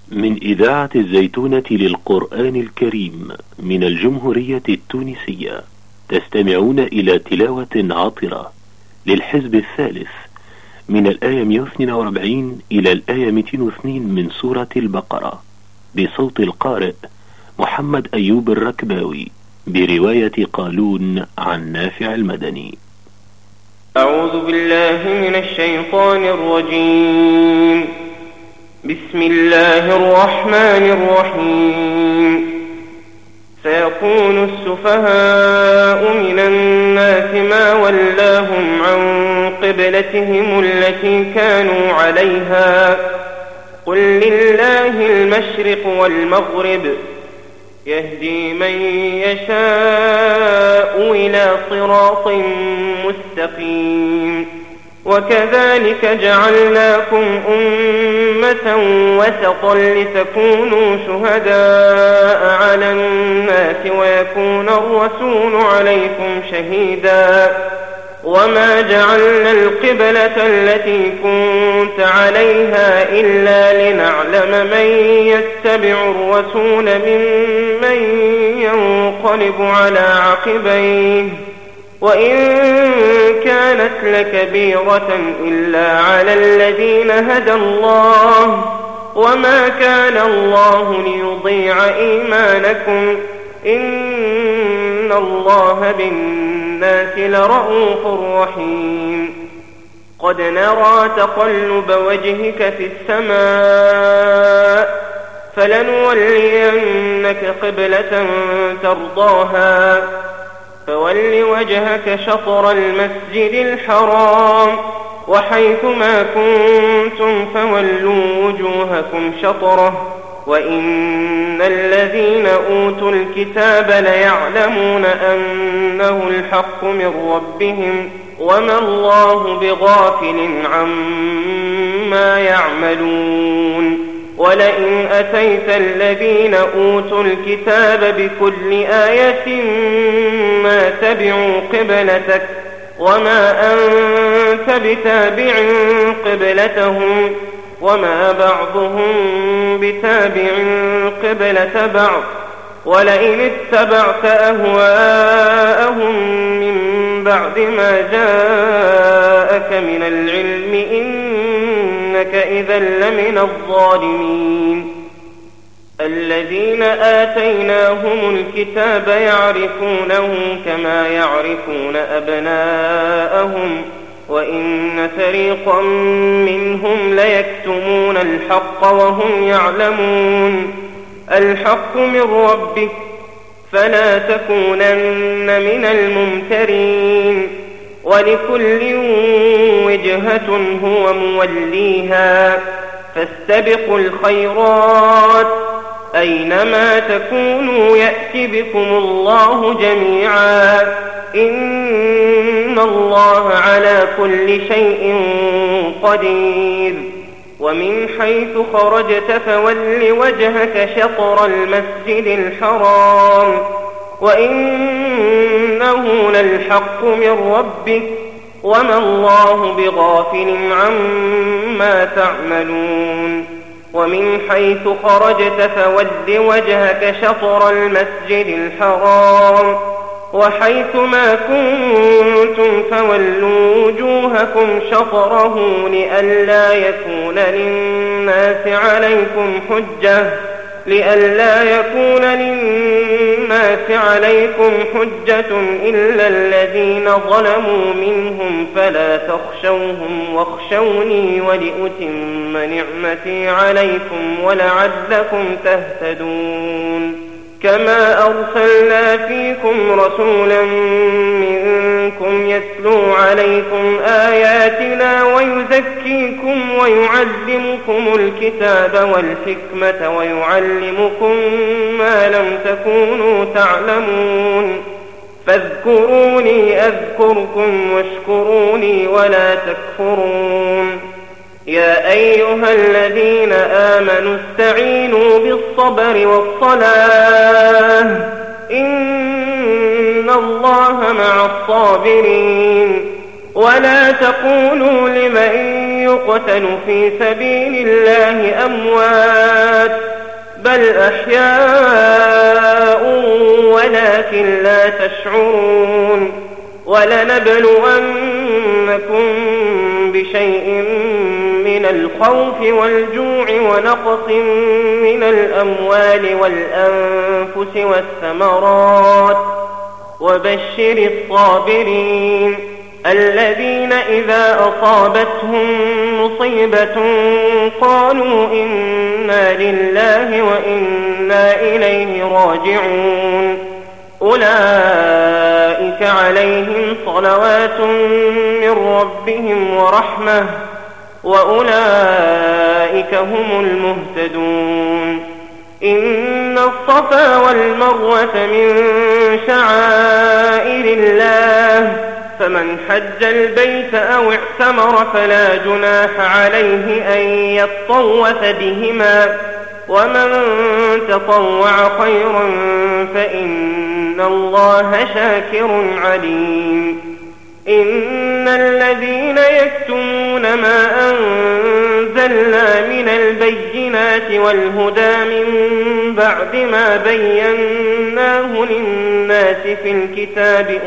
من إذاعة الزيتونة للقرآن الكريم من الجمهورية التونسية، تستمعون إلى تلاوة عطرة للحزب الثالث من الآية 142 إلى الآية 202 من سورة البقرة، بصوت القارئ محمد أيوب الركباوي، برواية قالون عن نافع المدني. أعوذ بالله من الشيطان الرجيم. بسم الله الرحمن الرحيم. سيقول السفهاء من الناس ما ولاهم عن قبلتهم التي كانوا عليها قل لله المشرق والمغرب يهدي من يشاء إلى صراط مستقيم. وكذلك جعلناكم أمة وسطا لتكونوا شهداء على الناس ويكون الرسول عليكم شهيدا. وما جعلنا القبلة التي كنت عليها إلا لنعلم من يتبع الرسول ممن ينقلب على عقبيه، وإن كانت لكبيرة إلا على الذين هدى الله، وما كان الله ليضيع إيمانكم إن الله بالناس لرءوف رحيم. قد نرى تقلب وجهك في السماء فلنولينك قبلة ترضاها فول وجهك شطر المسجد الحرام وحيث ما كنتم فولوا وجوهكم شطره وإن الذين أوتوا الكتاب ليعلمون أنه الحق من ربهم وما الله بغافل عما يعملون. ولئن أتيت الذين أوتوا الكتاب بكل آية ما تبعوا قبلتك وما أنت بتابع قبلتهم وما بعضهم بتابع قبلة بعض. ولئن اتبعت أهواءهم من بعد ما جاءك من العلم إنك إذا لمن الظالمين. الذين آتيناهم الكتاب يعرفونه كما يعرفون أبناءهم وإن فريقا منهم ليكتمون الحق وهم يعلمون. الحق من ربك فلا تكونن من الممترين. ولكل وجهة هو موليها فاستبقوا الخيرات أينما تكونوا يأتي بكم الله جميعا إن الله على كل شيء قدير. ومن حيث خرجت فول وجهك شطر المسجد الحرام وإنه للحق من ربك وما الله بغافل عما تعملون. ومن حيث خرجت فول وجهك شطر المسجد الحرام وحيث ما كنتم فولوا وجوهكم شطره لئلا يكون للناس عليكم حجة إلا الذين ظلموا منهم فلا تخشوهم واخشوني ولأتم نعمتي عليكم ولعلكم تهتدون. كما أرسلنا فيكم رسولا منكم يتلو عليكم آياتنا ويزكيكم ويعلمكم الكتاب والحكمة ويعلمكم ما لم تكونوا تعلمون. فاذكروني أذكركم واشكروني ولا تكفرون. يا أيها الذين آمنوا استعينوا بالصبر والصلاة إن الله مع الصابرين. ولا تقولوا لمن يقتل في سبيل الله أموات بل أحياء ولكن لا تشعرون ولنبلونكم بشيء من الخوف والجوع ونقص من الأموال والأنفس والثمرات وبشر الصابرين الذين إذا أصابتهم مصيبة قالوا إنا لله وإنا إليه راجعون أولئك عليهم صلوات من ربهم ورحمة وأولئك هم المهتدون إن الصفا والمروة من شعائر الله فمن حج البيت أو اعتمر فلا جناح عليه أن يطوف بهما ومن تطوع خيرا فإن الله شاكر عليم إن الذين يكتمون ما أنزلنا من البينات والهدى من بعد ما بيناه للناس في الكتاب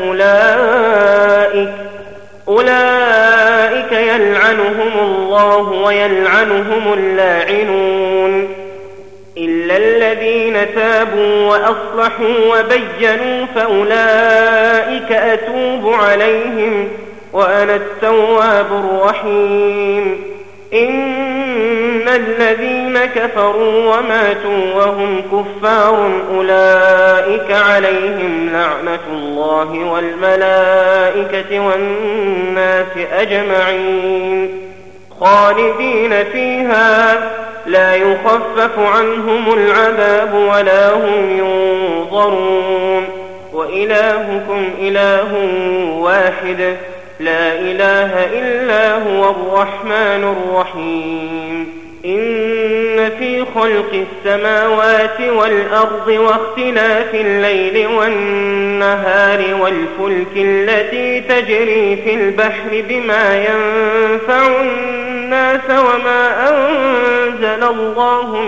أولئك يلعنهم الله ويلعنهم اللاعنون إلا الذين تابوا وأصلحوا وبينوا فأولئك أتوب عليهم وأنا التواب الرحيم إن الذين كفروا وماتوا وهم كفار أولئك عليهم لعنة الله والملائكة والناس أجمعين خالدين فيها لا يخفف عنهم العذاب ولا هم ينظرون وإلهكم إله واحد لا إله إلا هو الرحمن الرحيم إن في خلق السماوات والأرض واختلاف الليل والنهار والفلك التي تجري في البحر بما ينفع الناس وما أنزل الله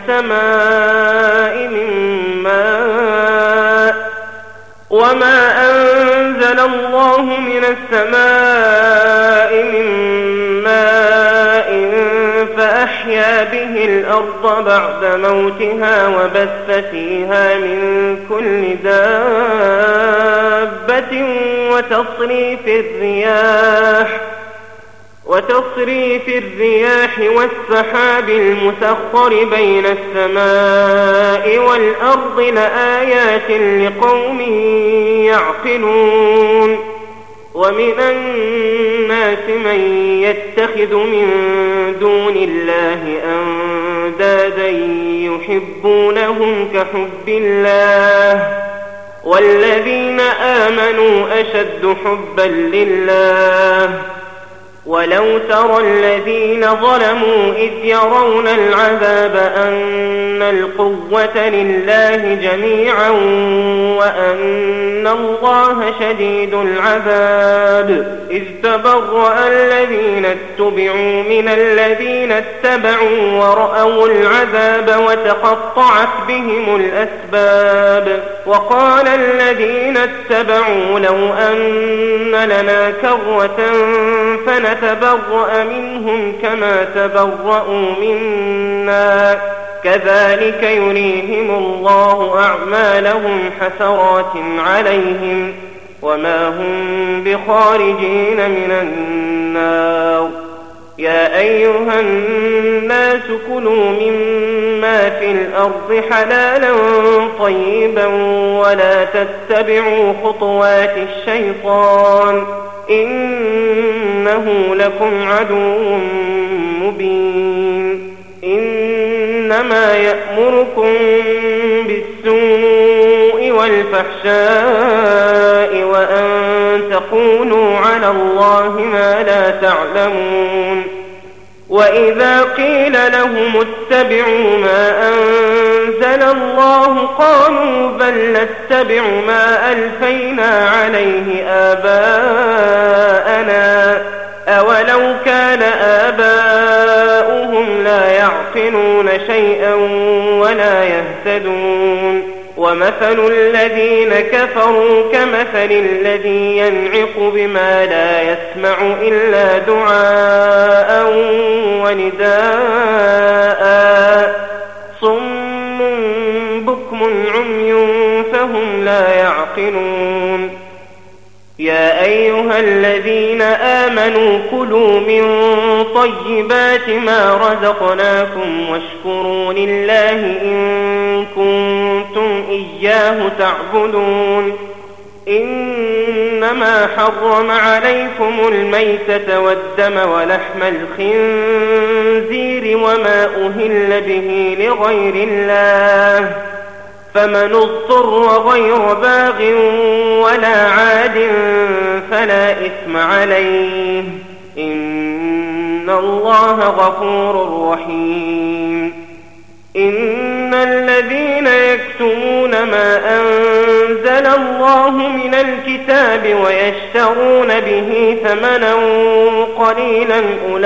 من السماء من ماء فأحيا به الأرض بعد موتها وبث فيها من كل دابة وتصريف الرياح والسحاب المسخر بين السماء والأرض لآيات لقوم يعقلون ومن الناس من يتخذ من دون الله أندادا يحبونهم كحب الله والذين آمنوا أشد حبا لله ولو ترى الذين ظلموا إذ يرون العذاب أن القوة لله جميعا وأن الله شديد العذاب إذ تبرأ الذين اتبعوا من الذين اتبعوا ورأوا العذاب وتقطعت بهم الأسباب وقال الذين اتبعوا لو أن لنا كرة فنتبرأ منهم كما تبرأوا منا كذلك يريهم الله أعمالهم حسرات عليهم وما هم بخارجين من النار يا أيها الناس كلوا مما في الأرض حلالا طيبا ولا تتبعوا خطوات الشيطان إنه لكم عدو مبين إنما يأمركم بالسوء والفحشاء وأن تقولوا على الله ما لا تعلمون وإذا قيل لهم اتبعوا ما أنزل الله قالوا بل نتبع ما ألفينا عليه آباءنا أولو كان آباؤهم لا يعقلون شيئا ولا يهتدون ومثل الذين كفروا كمثل الذي ينعق بما لا يسمع إلا دعاء ونداء صم بكم عمي فهم لا يعقلون يا أيها الذين آمنوا كلوا من طيبات ما رزقناكم واشكروا لله إن كنتم إياه تعبدون إنما حرم عليكم الميتة والدم ولحم الخنزير وما أهل به لغير الله فمن اضطر غير باغ ولا عاد فلا إثم عليه إن الله غفور رحيم إن الذين يكتمون ما أنزل الله من الكتاب ويشترون به ثمنا قليلا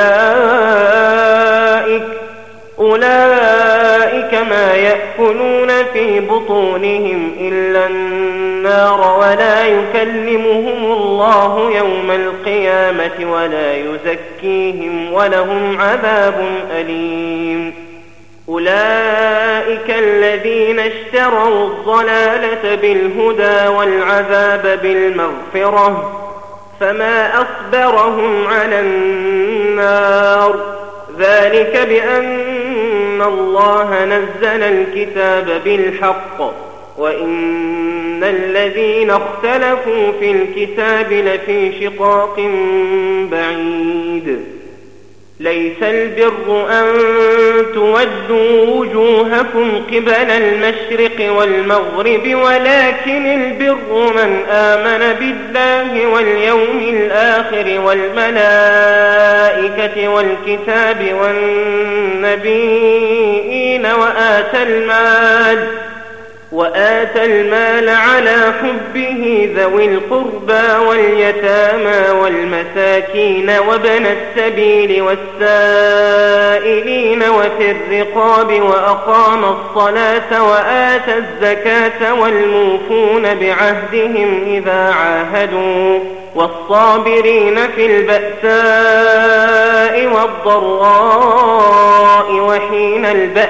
أولئك ما يأكلون في بطونهم إلا النار ولا يكلمهم الله يوم القيامة ولا يزكيهم ولهم عذاب أليم أولئك الذين اشتروا الضلالة بالهدى والعذاب بالمغفرة فما أصبرهم على النار ذلك بأن الله نزل الكتاب بالحق وإن الذين اختلفوا في الكتاب لفي شقاق بعيد ليس البر أن تودوا وجوهكم قبل المشرق والمغرب ولكن البر من آمن بالله واليوم الآخر والملائكة والكتاب والنبيين وآتى المال على حبه ذوي القربى واليتامى والمساكين وابن السبيل والسائلين وفي الرقاب وأقام الصلاة وآتى الزكاة والموفون بعهدهم إذا عاهدوا والصابرين في البأساء والضراء وحين البأس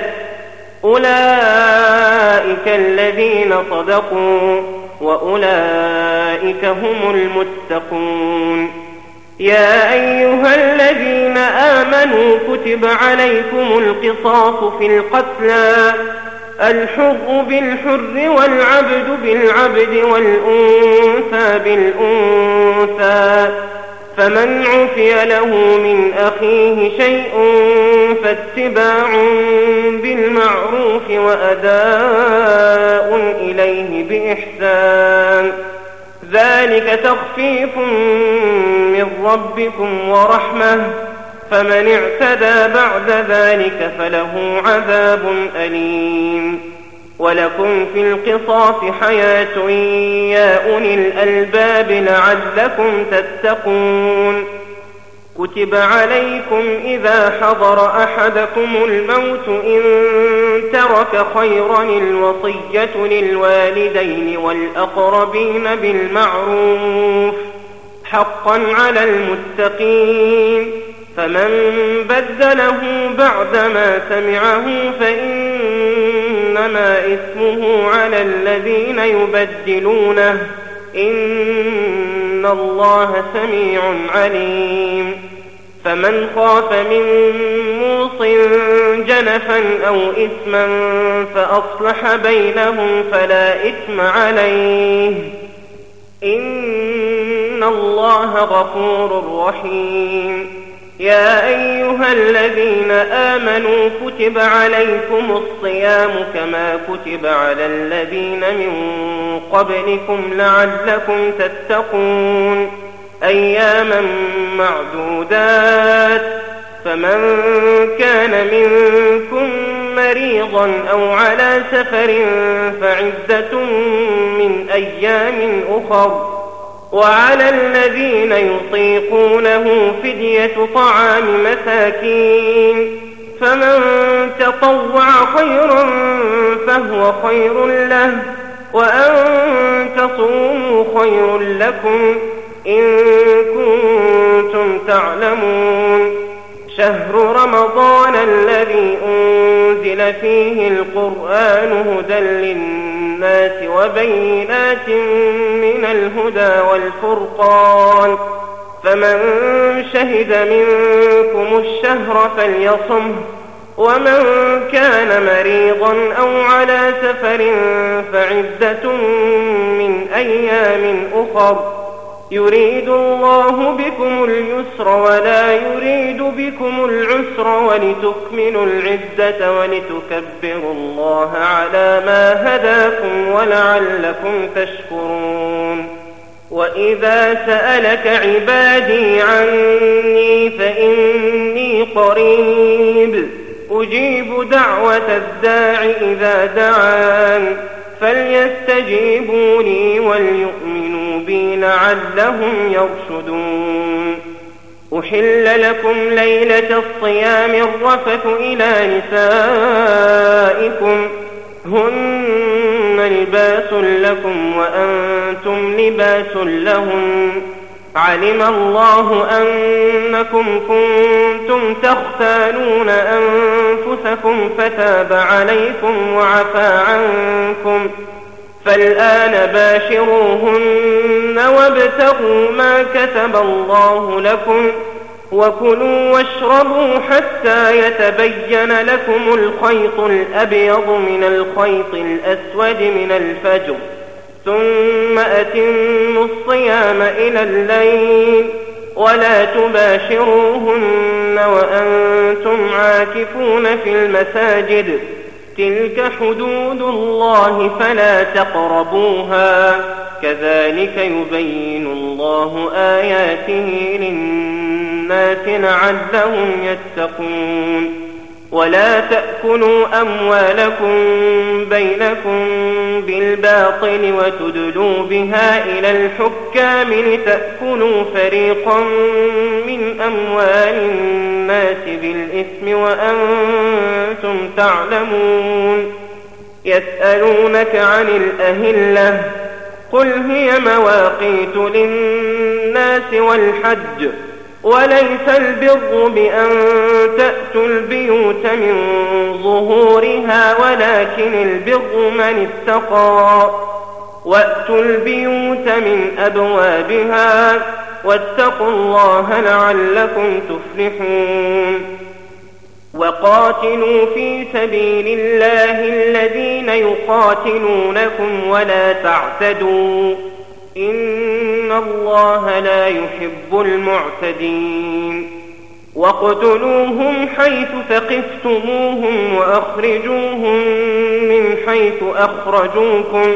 أولئك الذين صدقوا وأولئك هم المتقون يا أيها الذين آمنوا كتب عليكم القصاص في القتلى الحر بالحر والعبد بالعبد والأنثى بالأنثى فمن عفي له من أخيه شيء فاتباع بالمعروف وأداء إليه بإحسان ذلك تخفيف من ربكم ورحمة فمن اعتدى بعد ذلك فله عذاب أليم ولكم في القصاص حياة يا أولي الألباب لعلكم تتقون كتب عليكم إذا حضر أحدكم الموت إن ترك خيرا الوصية للوالدين والأقربين بالمعروف حقا على المتقين فمن بدله بعدما سمعه فإنما إثمه على الذين يبدلونه إن الله سميع عليم فمن خاف من موص جنفا أو إثما فأصلح بينهم فلا إثم عليه إن الله غفور رحيم يا أيها الذين آمنوا كتب عليكم الصيام كما كتب على الذين من قبلكم لعلكم تتقون أياما معدودات فمن كان منكم مريضا أو على سفر فعدة من أيام أخر وعلى الذين يطيقونه فدية طعام مساكين فمن تطوع خيرا فهو خير له، وأن تصوموا خير لكم إن كنتم تعلمون. شهر رمضان الذي أنزل فيه القرآن هدى للناس وبينات من الهدى والفرقان، فمن شهد منكم الشهر فليصمه، ومن كان مريضا أو على سفر فعدة من أيام أخر، يريد الله بكم اليسر ولا يريد بكم العسر ولتكملوا العدة ولتكبروا الله على ما هداكم ولعلكم تشكرون. وإذا سألك عبادي عني فإني قريب أجيب دعوة الداع إذا دعان، فليستجيبوا لي وليؤمنوا بي لعلهم يرشدون. أحل لكم ليلة الصيام الرفث إلى نسائكم هن لباس لكم وأنتم لباس لهم، علم الله أنكم كنتم تختانون أنفسكم فتاب عليكم وعفى عنكم، فالآن باشروهن وابتغوا ما كتب الله لكم، وكلوا واشربوا حتى يتبين لكم الخيط الأبيض من الخيط الأسود من الفجر، ثم أتموا الصيام إلى الليل، ولا تباشروهن وأنتم عاكفون في المساجد، تلك حدود الله فلا تقربوها، كذلك يبين الله آياته للناس لعلهم يتقون. ولا تأكلوا أموالكم بينكم بالباطل وتدلوا بها إلى الحكام لتأكلوا فريقا من أموال الناس بالإثم وأنتم تعلمون. يسألونك عن الأهلة قل هي مواقيت للناس والحج، وليس البر بأن تأتوا البيوت من ظهورها ولكن البر من اتقى، وأتوا البيوت من أبوابها واتقوا الله لعلكم تفلحون. وقاتلوا في سبيل الله الذين يقاتلونكم ولا تعتدوا، إن الله لا يحب المعتدين. واقتلوهم حيث ثقفتموهم وأخرجوهم من حيث أخرجوكم،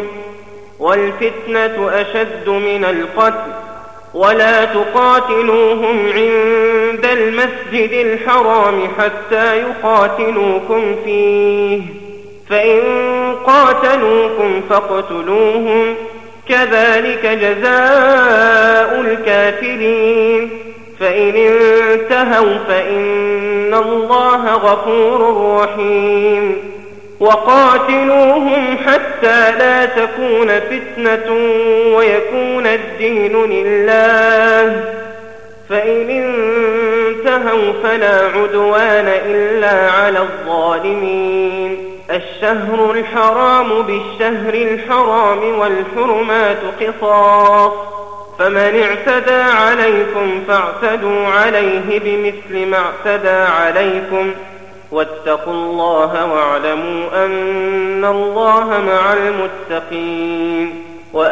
والفتنة أشد من القتل، ولا تقاتلوهم عند المسجد الحرام حتى يقاتلوكم فيه، فإن قاتلوكم فاقتلوهم، كذلك جزاء الكافرين، فإن انتهوا فإن الله غفور رحيم. وقاتلوهم حتى لا تكون فتنة ويكون الدين لله، فإن انتهوا فلا عدوان إلا على الظالمين. الشهر الحرام بالشهر الحرام والحرمات قصاص، فمن اعتدى عليكم فاعتدوا عليه بمثل ما اعتدى عليكم، واتقوا الله واعلموا أن الله مع المتقين.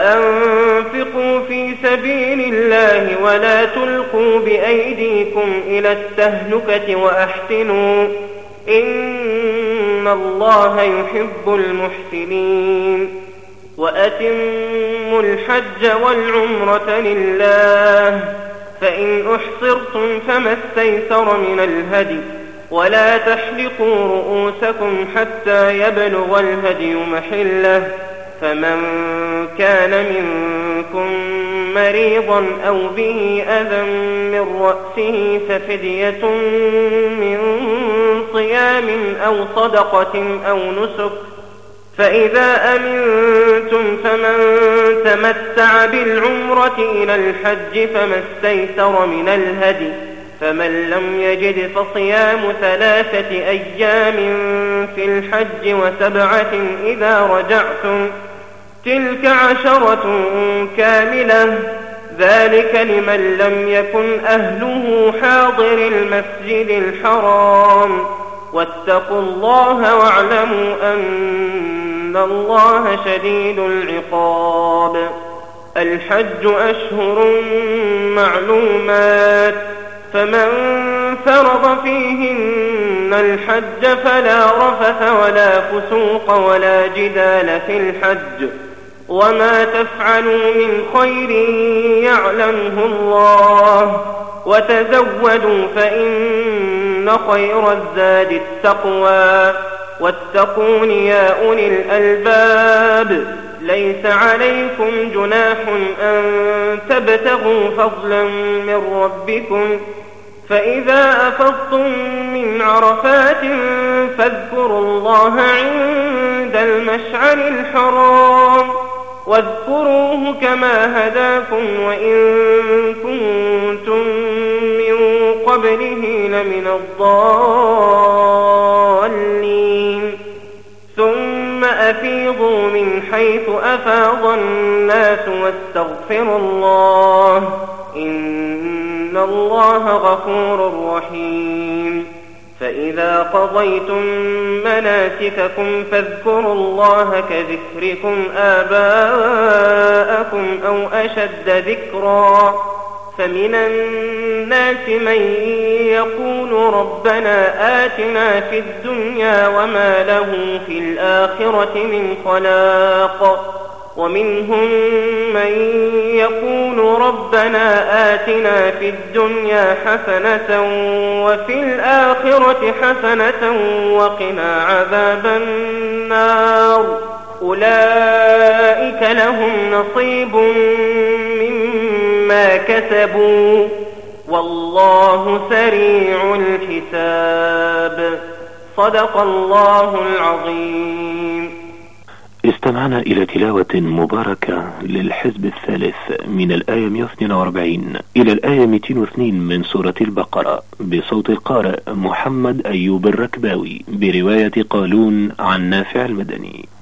وأنفقوا في سبيل الله ولا تلقوا بأيديكم إلى التهلكة وأحسنوا، إن الله يحب المحسنين. وأتموا الحج والعمرة لله، فإن أحصرتم فما استيسر من الهدي، ولا تحلقوا رؤوسكم حتى يبلغ الهدي محله، فمن كان منكم مريضا أو به أذى من رأسه ففدية من صيام أو صدقة أو نسك، فإذا أمنتم فمن تمتع بالعمرة إلى الحج فما استيسر من الهدي، فمن لم يجد فصيام 3 أيام في الحج و7 إذا رجعتم، تلك 10 كاملة، ذلك لمن لم يكن أهله حاضر المسجد الحرام، واتقوا الله واعلموا أن الله شديد العقاب. الحج أشهر معلومات، فمن فرض فيهن الحج فلا رفث ولا فسوق ولا جدال في الحج، وما تفعلوا من خير يعلمه الله، وتزودوا فإن خير الزاد التقوى، واتقون يا أولي الألباب. ليس عليكم جناح أن تبتغوا فضلا من ربكم، فإذا أفضتم من عرفات فاذكروا الله عند المشعر الحرام، واذكروه كما هداكم وإن كنتم من قبله لمن الضالين. ثم أفيضوا من حيث أفاض الناس واستغفروا الله، إن الله غفور رحيم. فإذا قضيتم مناسككم فاذكروا الله كذكركم آباءكم أو أشد ذكرا، فمن الناس من يقول ربنا آتنا في الدنيا وما له في الآخرة من خلاق، ومنهم من يقول ربنا آتنا في الدنيا حسنة وفي الآخرة حسنة وقنا عذاب النار، أولئك لهم نصيب مما كسبوا والله سريع الحساب. صدق الله العظيم. استمعنا إلى تلاوة مباركة للحزب الثالث من الآية 142 إلى الآية 202 من سورة البقرة بصوت القارئ محمد أيوب الركباوي برواية قالون عن نافع المدني.